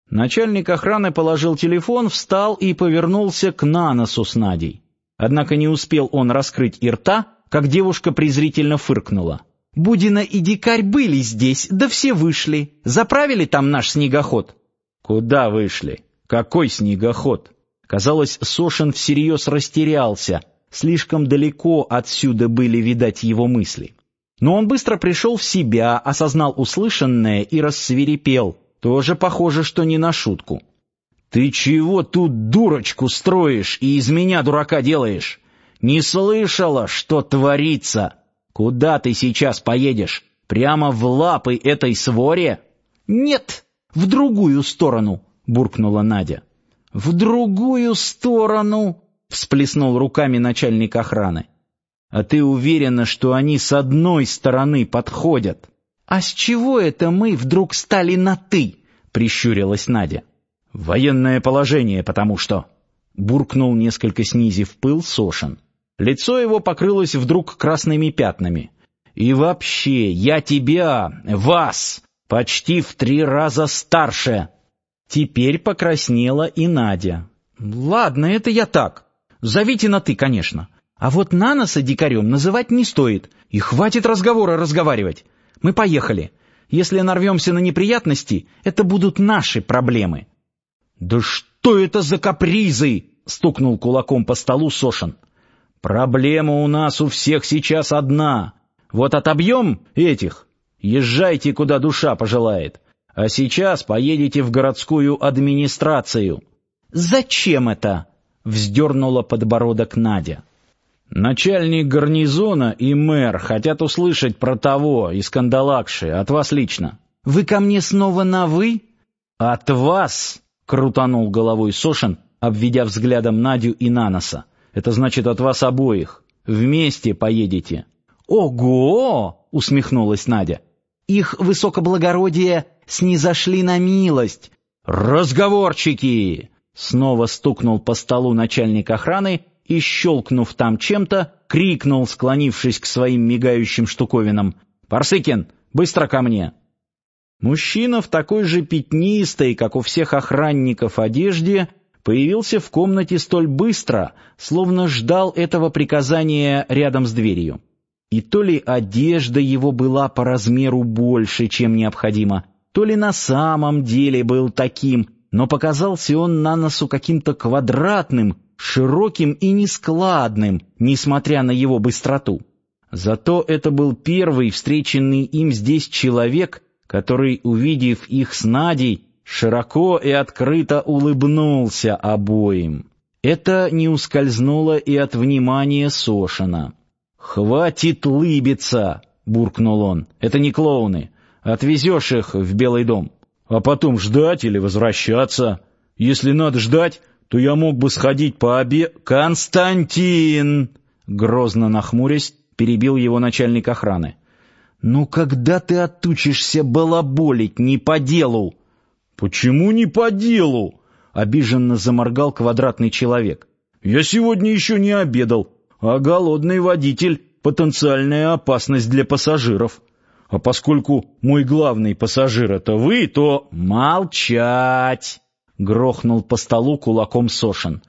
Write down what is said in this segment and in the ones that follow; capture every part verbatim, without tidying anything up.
Начальник охраны положил телефон, встал и повернулся к Наносу с Надей. Однако не успел он раскрыть и рта, как девушка презрительно фыркнула. «Будина и дикарь были здесь, да все вышли. Заправили там наш снегоход». «Куда вышли? Какой снегоход?» Казалось, Сошин всерьез растерялся. Слишком далеко отсюда были видать его мысли. Но он быстро пришел в себя, осознал услышанное и рассвирепел. Тоже похоже, что не на шутку. «Ты чего тут дурочку строишь и из меня дурака делаешь? Не слышала, что творится? Куда ты сейчас поедешь? Прямо в лапы этой своре?» «Нет, в другую сторону», — буркнула Надя. «В другую сторону», — всплеснул руками начальник охраны. «А ты уверена, что они с одной стороны подходят?» «А с чего это мы вдруг стали на «ты»?» — прищурилась Надя. «Военное положение, потому что...» — буркнул, несколько снизив пыл, Сошин. Лицо его покрылось вдруг красными пятнами. «И вообще, я тебя, вас, почти в три раза старше!» Теперь покраснела и Надя. «Ладно, это я так. Зовите на «ты», конечно. А вот Наноса дикарем называть не стоит. И хватит разговора разговаривать. Мы поехали. Если нарвемся на неприятности, это будут наши проблемы». «Да что это за капризы?» — стукнул кулаком по столу Сошин. «Проблема у нас у всех сейчас одна. Вот отобьем этих, езжайте, куда душа пожелает. А сейчас поедете в городскую администрацию». «Зачем это?» — вздернула подбородок Надя. «Начальник гарнизона и мэр хотят услышать про того из Кандалакши, от вас лично». «Вы ко мне снова на «вы»?» «От вас!» — крутанул головой Сошин, обведя взглядом Надю и Наноса. «Это значит, от вас обоих. Вместе поедете». «Ого!» — усмехнулась Надя. «Их высокоблагородие снизошли на милость». «Разговорчики!» — снова стукнул по столу начальник охраны и, щелкнув там чем-то, крикнул, склонившись к своим мигающим штуковинам: «Парсыкин, быстро ко мне!» Мужчина в такой же пятнистой, как у всех охранников, одежде появился в комнате столь быстро, словно ждал этого приказания рядом с дверью. И то ли одежда его была по размеру больше, чем необходимо, то ли на самом деле был таким, но показался он Наносу каким-то квадратным, широким и нескладным, несмотря на его быстроту. Зато это был первый встреченный им здесь человек, который, увидев их с Надей, широко и открыто улыбнулся обоим. Это не ускользнуло и от внимания Сошина. «Хватит лыбиться!» — буркнул он. «Это не клоуны. Отвезешь их в Белый дом. А потом ждать или возвращаться. Если надо ждать, то я мог бы сходить по обе...» «Константин!» — грозно нахмурясь, перебил его начальник охраны. «Ну когда ты отучишься балаболить не по делу?» «Почему не по делу?» — обиженно заморгал квадратный человек. «Я сегодня еще не обедал, а голодный водитель — потенциальная опасность для пассажиров. А поскольку мой главный пассажир — это вы, то...» «Молчать!» — грохнул по столу кулаком Сошин.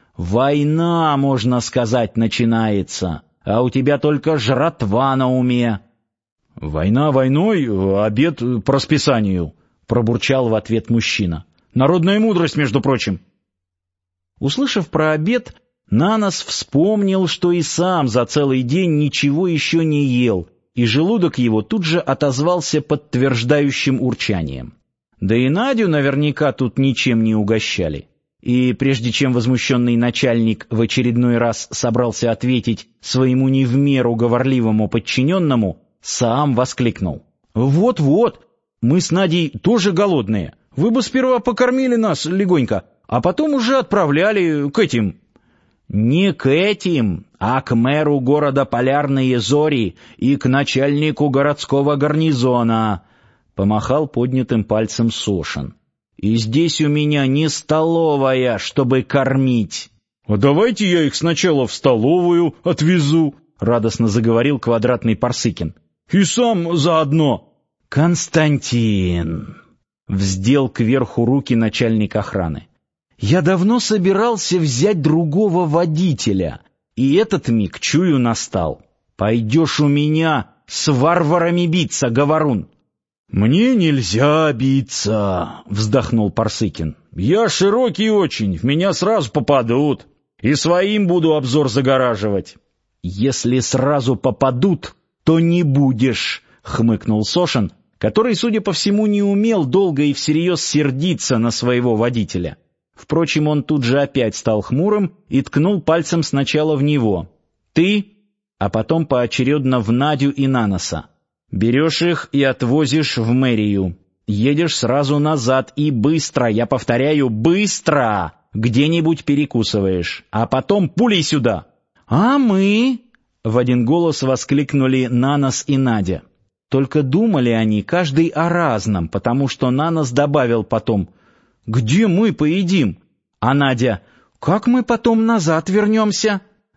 «Война, можно сказать, начинается, а у тебя только жратва на уме». «Война войной, обед по расписанию», — пробурчал в ответ мужчина. «Народная мудрость, между прочим». Услышав про обед, Нанос вспомнил, что и сам за целый день ничего еще не ел, и желудок его тут же отозвался подтверждающим урчанием. Да и Надю наверняка тут ничем не угощали. И прежде чем возмущенный начальник в очередной раз собрался ответить своему не в меру говорливому подчиненному, сам воскликнул: «Вот-вот, мы с Надей тоже голодные. Вы бы сперва покормили нас легонько, а потом уже отправляли к этим». «Не к этим, а к мэру города Полярные Зори и к начальнику городского гарнизона», — помахал поднятым пальцем Сошин. «И здесь у меня не столовая, чтобы кормить». «А давайте я их сначала в столовую отвезу», — радостно заговорил квадратный Парсыкин. «И сам заодно». «Константин!» вздел кверху руки начальник охраны. «Я давно собирался взять другого водителя, и этот миг, чую, настал. Пойдешь у меня с варварами биться, говорун!» «Мне нельзя биться», — вздохнул Парсыкин. «Я широкий очень, в меня сразу попадут, и своим буду обзор загораживать». «Если сразу попадут, то не будешь», — хмыкнул Сошин, который, судя по всему, не умел долго и всерьез сердиться на своего водителя. Впрочем, он тут же опять стал хмурым и ткнул пальцем сначала в него. «Ты», а потом поочередно в Надю и Наноса. «Берешь их и отвозишь в мэрию. Едешь сразу назад и быстро, я повторяю, быстро, где-нибудь перекусываешь, а потом пулей сюда». «А мы?» — в один голос воскликнули Нанос и Надя. Только думали они каждый о разном, потому что Нанос добавил потом: «Где мы поедим?» А Надя: «Как мы потом назад вернемся?»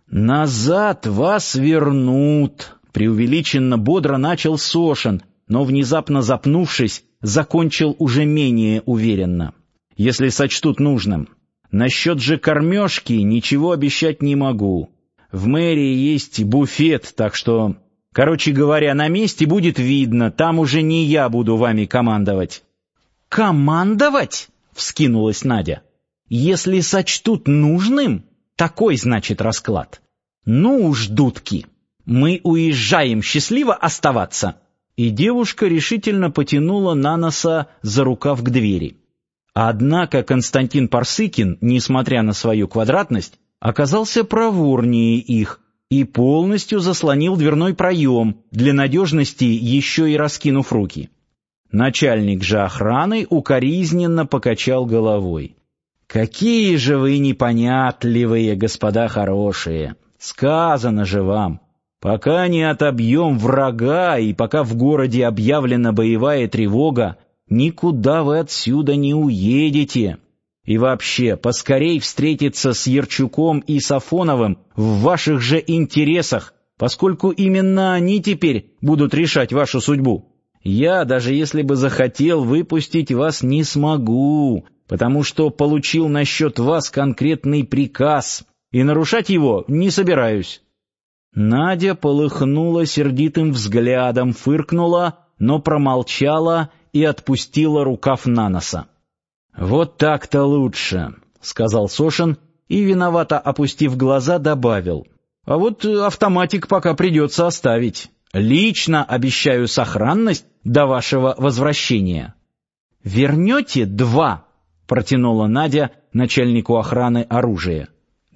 «Назад вас вернут», — преувеличенно бодро начал Сошин, но, внезапно запнувшись, закончил уже менее уверенно. «Если сочтут нужным. Насчет же кормежки ничего обещать не могу. В мэрии есть буфет, так что, короче говоря, на месте будет видно, там уже не я буду вами командовать». «Командовать?» — вскинулась Надя. «Если сочтут нужным, такой, значит, расклад. Ну уж, дудки, мы уезжаем, счастливо оставаться». И девушка решительно потянула Наноса за рукав к двери. Однако Константин Парсыкин, несмотря на свою квадратность, оказался проворнее их и полностью заслонил дверной проем, для надежности еще и раскинув руки. Начальник же охраны укоризненно покачал головой. «Какие же вы непонятливые, господа хорошие! Сказано же вам, пока не отобьем врага и пока в городе объявлена боевая тревога, никуда вы отсюда не уедете. И вообще, поскорей встретиться с Ярчуком и Сафоновым в ваших же интересах, поскольку именно они теперь будут решать вашу судьбу. Я, даже если бы захотел, выпустить вас не смогу, потому что получил насчет вас конкретный приказ, и нарушать его не собираюсь». Надя полыхнула сердитым взглядом, фыркнула, но промолчала и отпустила рукав Наноса. «Вот так-то лучше», — сказал Сошин и, виновато опустив глаза, добавил. «А вот автоматик пока придется оставить. Лично обещаю сохранность до вашего возвращения». «Вернете два?» — протянула Надя начальнику охраны оружия.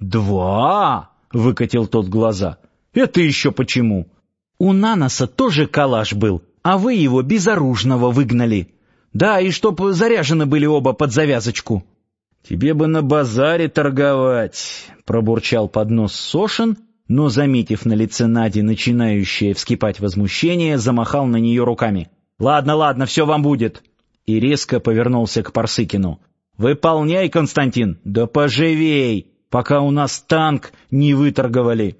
«Два?» — выкатил тот глаза. «Это еще почему?» «У Наноса тоже калаш был, а вы его безоружного выгнали. Да, и чтоб заряжены были оба под завязочку». «Тебе бы на базаре торговать», — пробурчал под нос Сошин, но, заметив на лице Нади начинающее вскипать возмущение, замахал на нее руками. «Ладно, ладно, все вам будет». И резко повернулся к Парсыкину. «Выполняй, Константин, да поживей, пока у нас танк не выторговали».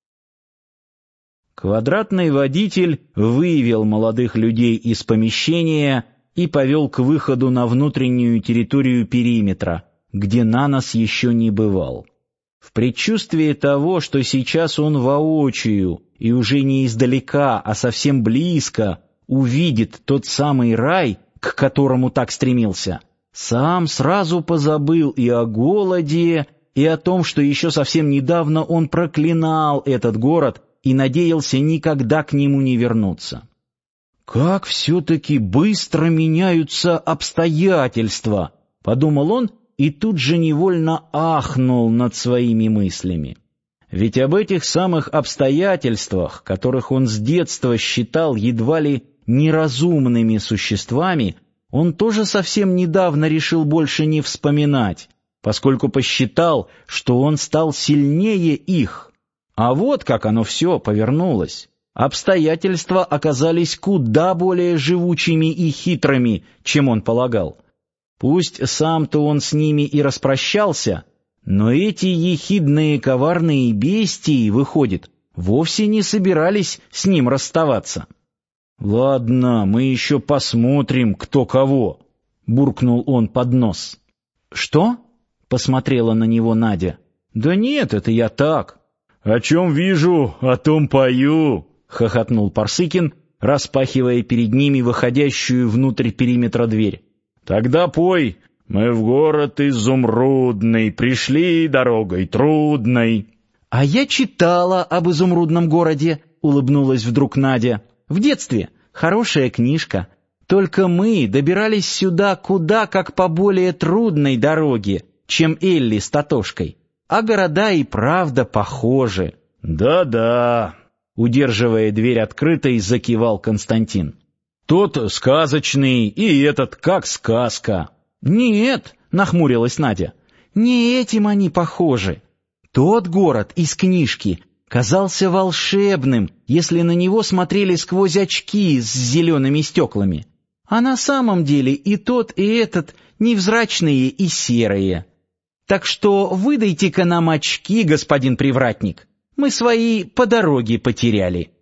Квадратный водитель вывел молодых людей из помещения и повел к выходу на внутреннюю территорию периметра, где Нанос еще не бывал. В предчувствии того, что сейчас он воочию и уже не издалека, а совсем близко увидит тот самый рай, к которому так стремился, сам сразу позабыл и о голоде, и о том, что еще совсем недавно он проклинал этот город и надеялся никогда к нему не вернуться. «Как все-таки быстро меняются обстоятельства!» — подумал он и тут же невольно ахнул над своими мыслями. Ведь об этих самых обстоятельствах, которых он с детства считал едва ли неразумными существами, он тоже совсем недавно решил больше не вспоминать, поскольку посчитал, что он стал сильнее их. А вот как оно все повернулось. Обстоятельства оказались куда более живучими и хитрыми, чем он полагал. Пусть сам-то он с ними и распрощался, но эти ехидные коварные бестии, выходит, вовсе не собирались с ним расставаться. «Ладно, мы еще посмотрим, кто кого. буркнул он под нос. «Что?» — посмотрела на него Надя. «Да нет, это я так». «О чем вижу, о том пою», — хохотнул Парсыкин, распахивая перед ними выходящую внутрь периметра дверь. «Тогда пой. Мы в город изумрудный, пришли дорогой трудной». «А я читала об изумрудном городе», — улыбнулась вдруг Надя. «В детстве. Хорошая книжка. Только мы добирались сюда куда как по более трудной дороге, чем Элли с Татошкой. А города и правда похожи». «Да-да», — удерживая дверь открытой, закивал Константин. «Тот сказочный, и этот как сказка». «Нет», — нахмурилась Надя, — «не этим они похожи. Тот город из книжки казался волшебным, если на него смотрели сквозь очки с зелеными стеклами. А на самом деле и тот, и этот невзрачные и серые. Так что выдайте-ка нам очки, господин привратник. Мы свои по дороге потеряли».